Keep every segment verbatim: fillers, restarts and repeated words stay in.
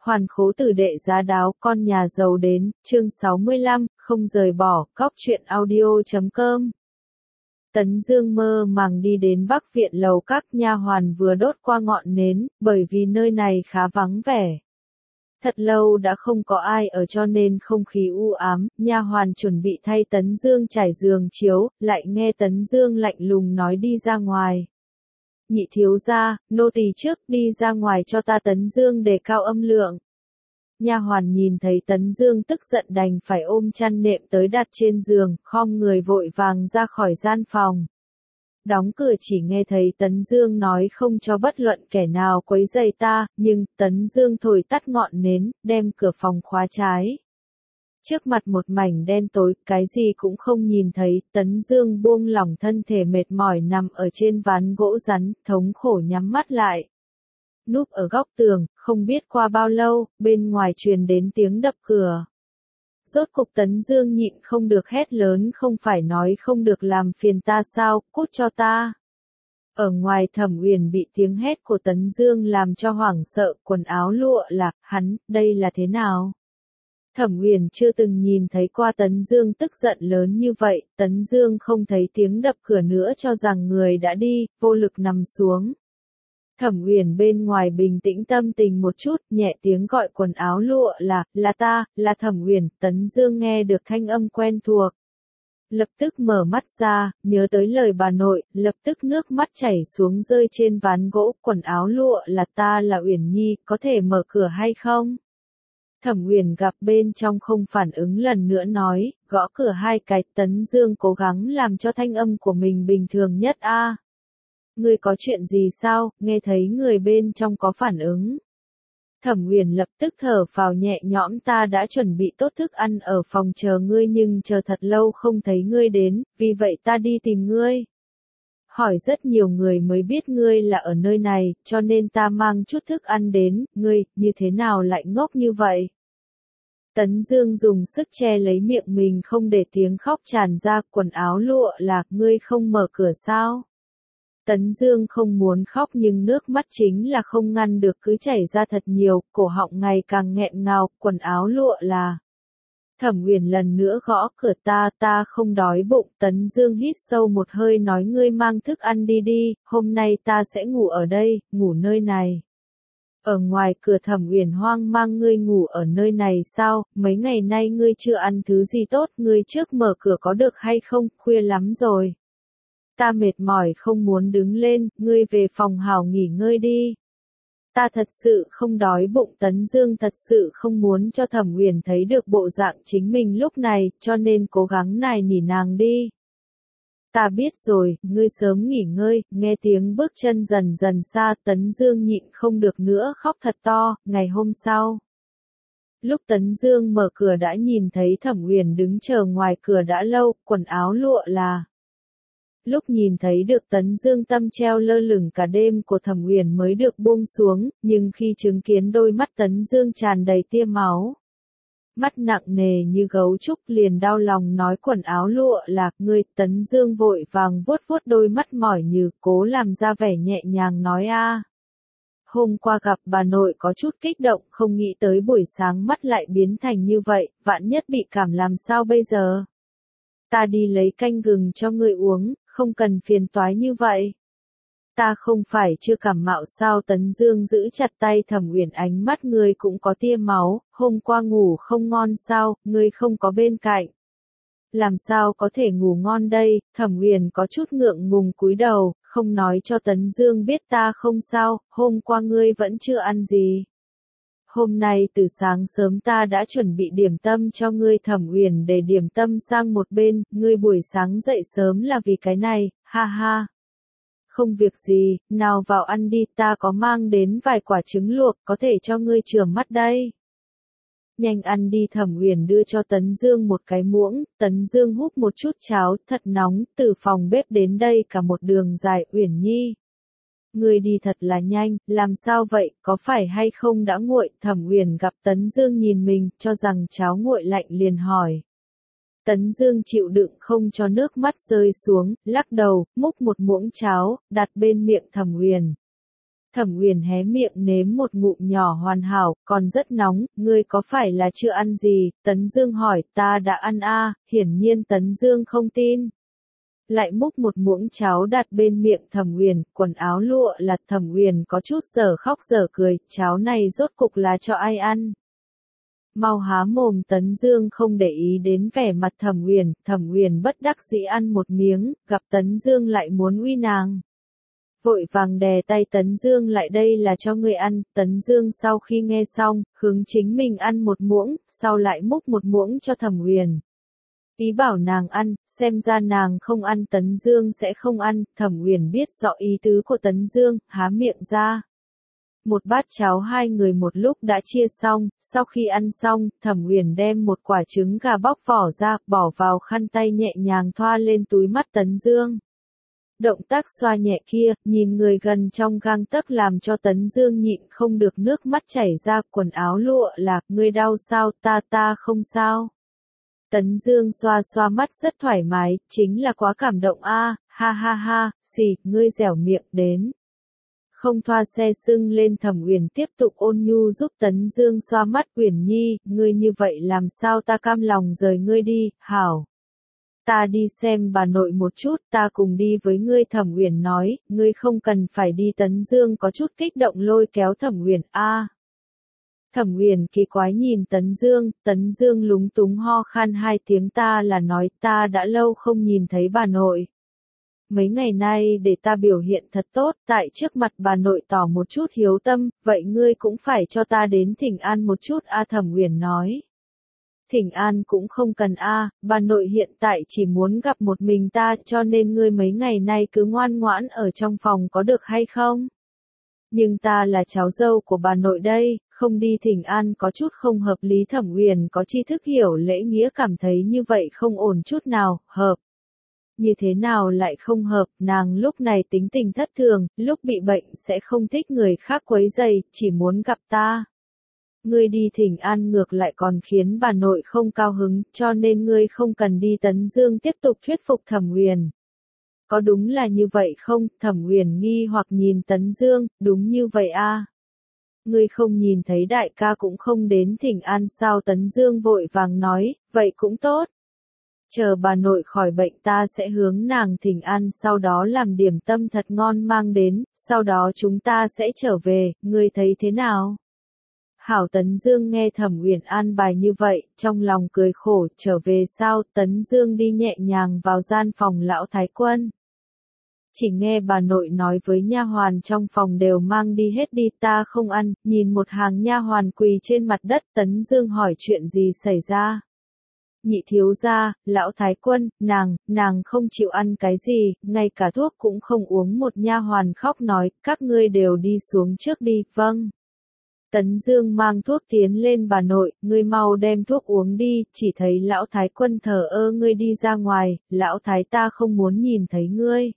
Hoàn khố tử đệ giá đáo, con nhà giàu đến, chương sáu mươi lăm, không rời bỏ, cóc truyện audio chấm com. Tấn Dương mơ màng đi đến Bắc viện lầu các nha hoàn vừa đốt qua ngọn nến, bởi vì nơi này khá vắng vẻ. Thật lâu đã không có ai ở cho nên không khí u ám, nha hoàn chuẩn bị thay Tấn Dương trải giường chiếu, lại nghe Tấn Dương lạnh lùng nói đi ra ngoài. Nhị thiếu gia, nô tỳ trước đi ra ngoài cho ta. Tấn Dương đề cao âm lượng. Nha hoàn nhìn thấy Tấn Dương tức giận đành phải ôm chăn nệm tới đặt trên giường, khom người vội vàng ra khỏi gian phòng. Đóng cửa chỉ nghe thấy Tấn Dương nói không cho bất luận kẻ nào quấy rầy ta, nhưng Tấn Dương thổi tắt ngọn nến, đem cửa phòng khóa trái. Trước mặt một mảnh đen tối, cái gì cũng không nhìn thấy, Tấn Dương buông lỏng thân thể mệt mỏi nằm ở trên ván gỗ rắn, thống khổ nhắm mắt lại. Núp ở góc tường, không biết qua bao lâu, bên ngoài truyền đến tiếng đập cửa. Rốt cục Tấn Dương nhịn không được hét lớn, không phải nói không được làm phiền ta sao, cút cho ta. Ở ngoài Thẩm Uyển bị tiếng hét của Tấn Dương làm cho hoảng sợ, quần áo lụa lạc, hắn, đây là thế nào? Thẩm Uyển chưa từng nhìn thấy qua Tấn Dương tức giận lớn như vậy, Tấn Dương không thấy tiếng đập cửa nữa cho rằng người đã đi, vô lực nằm xuống. Thẩm Uyển bên ngoài bình tĩnh tâm tình một chút, nhẹ tiếng gọi quần áo lụa là, là ta, là Thẩm Uyển. Tấn Dương nghe được thanh âm quen thuộc. Lập tức mở mắt ra, nhớ tới lời bà nội, lập tức nước mắt chảy xuống rơi trên ván gỗ, quần áo lụa là ta là Uyển Nhi, có thể mở cửa hay không? Thẩm Uyển gặp bên trong không phản ứng lần nữa nói, gõ cửa hai cái. Tấn Dương cố gắng làm cho thanh âm của mình bình thường nhất a. À. Ngươi có chuyện gì sao? Nghe thấy người bên trong có phản ứng. Thẩm Uyển lập tức thở phào nhẹ nhõm, ta đã chuẩn bị tốt thức ăn ở phòng chờ ngươi nhưng chờ thật lâu không thấy ngươi đến, vì vậy ta đi tìm ngươi. Hỏi rất nhiều người mới biết ngươi là ở nơi này, cho nên ta mang chút thức ăn đến, ngươi, như thế nào lại ngốc như vậy? Tấn Dương dùng sức che lấy miệng mình không để tiếng khóc tràn ra, quần áo lụa lạc, ngươi không mở cửa sao? Tấn Dương không muốn khóc nhưng nước mắt chính là không ngăn được cứ chảy ra thật nhiều, cổ họng ngày càng nghẹn ngào, quần áo lụa là. Thẩm Uyển lần nữa gõ cửa, ta, ta không đói bụng. Tấn Dương hít sâu một hơi nói ngươi mang thức ăn đi đi, hôm nay ta sẽ ngủ ở đây, ngủ nơi này. Ở ngoài cửa Thẩm Uyển hoang mang, ngươi ngủ ở nơi này sao, mấy ngày nay ngươi chưa ăn thứ gì tốt, ngươi trước mở cửa có được hay không, khuya lắm rồi. Ta mệt mỏi không muốn đứng lên, ngươi về phòng hào nghỉ ngơi đi. Ta thật sự không đói bụng. Tấn Dương thật sự không muốn cho Thẩm Uyển thấy được bộ dạng chính mình lúc này, cho nên cố gắng nài nỉ nàng đi. Ta biết rồi, ngươi sớm nghỉ ngơi. Nghe tiếng bước chân dần dần xa, Tấn Dương nhịn không được nữa khóc thật to. Ngày hôm sau, lúc Tấn Dương mở cửa đã nhìn thấy Thẩm Uyển đứng chờ ngoài cửa đã lâu, quần áo lụa là. Lúc nhìn thấy được Tấn Dương tâm treo lơ lửng cả đêm của Thẩm Uyển mới được buông xuống, nhưng khi chứng kiến đôi mắt Tấn Dương tràn đầy tia máu, mắt nặng nề như gấu trúc, liền đau lòng nói quần áo lụa lạc, ngươi. Tấn Dương vội vàng vuốt vuốt đôi mắt mỏi như, cố làm ra vẻ nhẹ nhàng nói a. À. Hôm qua gặp bà nội có chút kích động, không nghĩ tới buổi sáng mắt lại biến thành như vậy, vạn nhất bị cảm làm sao bây giờ? Ta đi lấy canh gừng cho ngươi uống, không cần phiền toái như vậy. Ta không phải chưa cảm mạo sao? Tấn Dương giữ chặt tay Thẩm Uyển, ánh mắt ngươi cũng có tia máu, hôm qua ngủ không ngon sao, ngươi không có bên cạnh. Làm sao có thể ngủ ngon đây? Thẩm Uyển có chút ngượng ngùng cúi đầu, không nói cho Tấn Dương biết ta không sao, hôm qua ngươi vẫn chưa ăn gì. Hôm nay từ sáng sớm ta đã chuẩn bị điểm tâm cho ngươi. Thẩm Uyển để điểm tâm sang một bên, ngươi buổi sáng dậy sớm là vì cái này, ha ha. Không việc gì, nào vào ăn đi, ta có mang đến vài quả trứng luộc, có thể cho ngươi chừa mắt đây. Nhanh ăn đi. Thẩm Uyển đưa cho Tấn Dương một cái muỗng, Tấn Dương húp một chút cháo, thật nóng, từ phòng bếp đến đây cả một đường dài. Uyển Nhi, ngươi đi thật là nhanh, làm sao vậy, có phải hay không đã nguội? Thẩm Uyển gặp Tấn Dương nhìn mình, cho rằng cháo nguội lạnh liền hỏi. Tấn Dương chịu đựng không cho nước mắt rơi xuống, lắc đầu, múc một muỗng cháo, đặt bên miệng Thẩm Uyển. Thẩm Uyển hé miệng nếm một ngụm nhỏ hoàn hảo, còn rất nóng, ngươi có phải là chưa ăn gì? Tấn Dương hỏi, ta đã ăn a, hiển nhiên Tấn Dương không tin. Lại múc một muỗng cháo đặt bên miệng Thẩm Uyển, quần áo lụa là Thẩm Uyển có chút dở khóc dở cười, cháo này rốt cục là cho ai ăn? Mau há mồm. Tấn Dương không để ý đến vẻ mặt Thẩm Uyển, Thẩm Uyển bất đắc dĩ ăn một miếng, gặp Tấn Dương lại muốn uy nàng. Vội vàng đè tay Tấn Dương lại, đây là cho ngươi ăn. Tấn Dương sau khi nghe xong, hướng chính mình ăn một muỗng, sau lại múc một muỗng cho Thẩm Uyển. Ý bảo nàng ăn, xem ra nàng không ăn Tấn Dương sẽ không ăn, Thẩm Uyển biết rõ ý tứ của Tấn Dương, há miệng ra. Một bát cháo hai người một lúc đã chia xong, sau khi ăn xong, Thẩm Uyển đem một quả trứng gà bóc vỏ ra, bỏ vào khăn tay nhẹ nhàng thoa lên túi mắt Tấn Dương. Động tác xoa nhẹ kia, nhìn người gần trong gang tấc làm cho Tấn Dương nhịn không được nước mắt chảy ra, quần áo lụa là, ngươi đau sao? Ta ta không sao. Tấn Dương xoa xoa mắt rất thoải mái, chính là quá cảm động a, ha ha ha, xì, ngươi dẻo miệng đến. Không thoa xe sưng lên. Thẩm Uyển tiếp tục ôn nhu giúp Tấn Dương xoa mắt, Uyển Nhi, ngươi như vậy làm sao ta cam lòng rời ngươi đi, hảo. Ta đi xem bà nội một chút, ta cùng đi với ngươi. Thẩm Uyển nói, ngươi không cần phải đi. Tấn Dương có chút kích động lôi kéo Thẩm Uyển, a. Thẩm Uyển kỳ quái nhìn Tấn Dương, Tấn Dương lúng túng ho khan hai tiếng, ta là nói ta đã lâu không nhìn thấy bà nội. Mấy ngày nay để ta biểu hiện thật tốt, tại trước mặt bà nội tỏ một chút hiếu tâm, vậy ngươi cũng phải cho ta đến thỉnh an một chút a. Thẩm Uyển nói. Thỉnh an cũng không cần a, bà nội hiện tại chỉ muốn gặp một mình ta, cho nên ngươi mấy ngày nay cứ ngoan ngoãn ở trong phòng có được hay không? Nhưng ta là cháu dâu của bà nội đây, không đi thỉnh an có chút không hợp lý. Thẩm Uyển có tri thức hiểu lễ nghĩa, cảm thấy như vậy không ổn chút nào, hợp. Như thế nào lại không hợp, nàng lúc này tính tình thất thường, lúc bị bệnh sẽ không thích người khác quấy rầy, chỉ muốn gặp ta. Ngươi đi thỉnh an ngược lại còn khiến bà nội không cao hứng, cho nên ngươi không cần đi. Tấn Dương tiếp tục thuyết phục Thẩm Uyển. Có đúng là như vậy không? Thẩm Uyển nghi hoặc nhìn Tấn Dương, đúng như vậy a. Ngươi không nhìn thấy đại ca cũng không đến thỉnh an sao? Tấn Dương vội vàng nói, vậy cũng tốt. Chờ bà nội khỏi bệnh ta sẽ hướng nàng thỉnh an, sau đó làm điểm tâm thật ngon mang đến, sau đó chúng ta sẽ trở về, ngươi thấy thế nào? Hảo. Tấn Dương nghe Thẩm Uyển an bài như vậy, trong lòng cười khổ, trở về sao? Tấn Dương đi nhẹ nhàng vào gian phòng lão thái quân. Chỉ nghe bà nội nói với nha hoàn trong phòng đều mang đi hết đi, ta không ăn. Nhìn một hàng nha hoàn quỳ trên mặt đất, Tấn Dương hỏi chuyện gì xảy ra. Nhị thiếu gia, lão thái quân, nàng, nàng không chịu ăn cái gì, ngay cả thuốc cũng không uống. Một nha hoàn khóc nói, các ngươi đều đi xuống trước đi. Vâng. Tấn Dương mang thuốc tiến lên, bà nội, ngươi mau đem thuốc uống đi. Chỉ thấy lão thái quân thờ ơ, ngươi đi ra ngoài, lão thái ta không muốn nhìn thấy ngươi.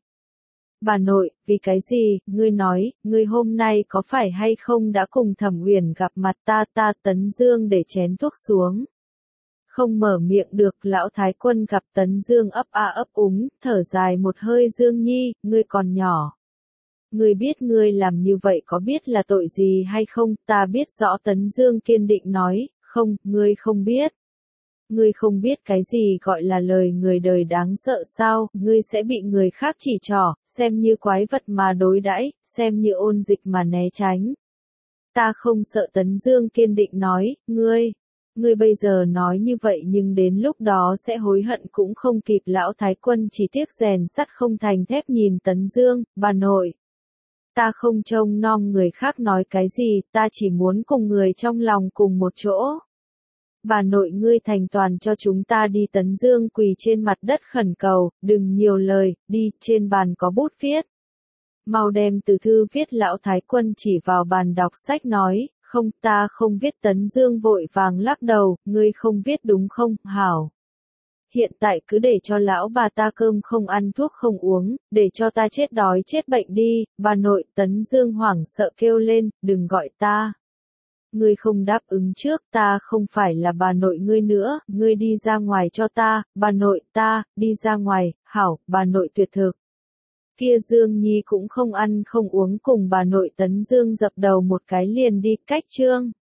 Bà nội, vì cái gì? Ngươi nói, ngươi hôm nay có phải hay không đã cùng Thẩm Uyển gặp mặt ta? Ta. Tấn Dương để chén thuốc xuống. Không mở miệng được. Lão thái quân gặp Tấn Dương ấp a ấp úng, thở dài một hơi, Dương Nhi, ngươi còn nhỏ. Ngươi biết ngươi làm như vậy có biết là tội gì hay không? Ta biết rõ. Tấn Dương kiên định nói, không, ngươi không biết. Ngươi không biết cái gì gọi là lời người đời đáng sợ sao? Ngươi sẽ bị người khác chỉ trỏ, xem như quái vật mà đối đãi, xem như ôn dịch mà né tránh. Ta không sợ. Tấn Dương kiên định nói, ngươi. Ngươi bây giờ nói như vậy nhưng đến lúc đó sẽ hối hận cũng không kịp. Lão thái quân chỉ tiếc rèn sắt không thành thép nhìn Tấn Dương, bà nội. Ta không trông nom người khác nói cái gì, ta chỉ muốn cùng người trong lòng cùng một chỗ. Bà nội ngươi thành toàn cho chúng ta đi. Tấn Dương quỳ trên mặt đất khẩn cầu, đừng nhiều lời, đi, trên bàn có bút viết. Mau đem từ thư viết. Lão thái quân chỉ vào bàn đọc sách nói, không, ta không viết. Tấn Dương vội vàng lắc đầu, ngươi không viết đúng không? Hảo. Hiện tại cứ để cho lão bà ta cơm không ăn thuốc không uống, để cho ta chết đói chết bệnh đi. Bà nội. Tấn Dương hoảng sợ kêu lên, đừng gọi ta. Ngươi không đáp ứng trước, ta không phải là bà nội ngươi nữa, ngươi đi ra ngoài cho ta. Bà nội. Ta, đi ra ngoài. Hảo. Bà nội tuyệt thực. Kia Dương Nhi cũng không ăn không uống cùng bà nội Tấn Dương dập đầu một cái liền đi cách Trương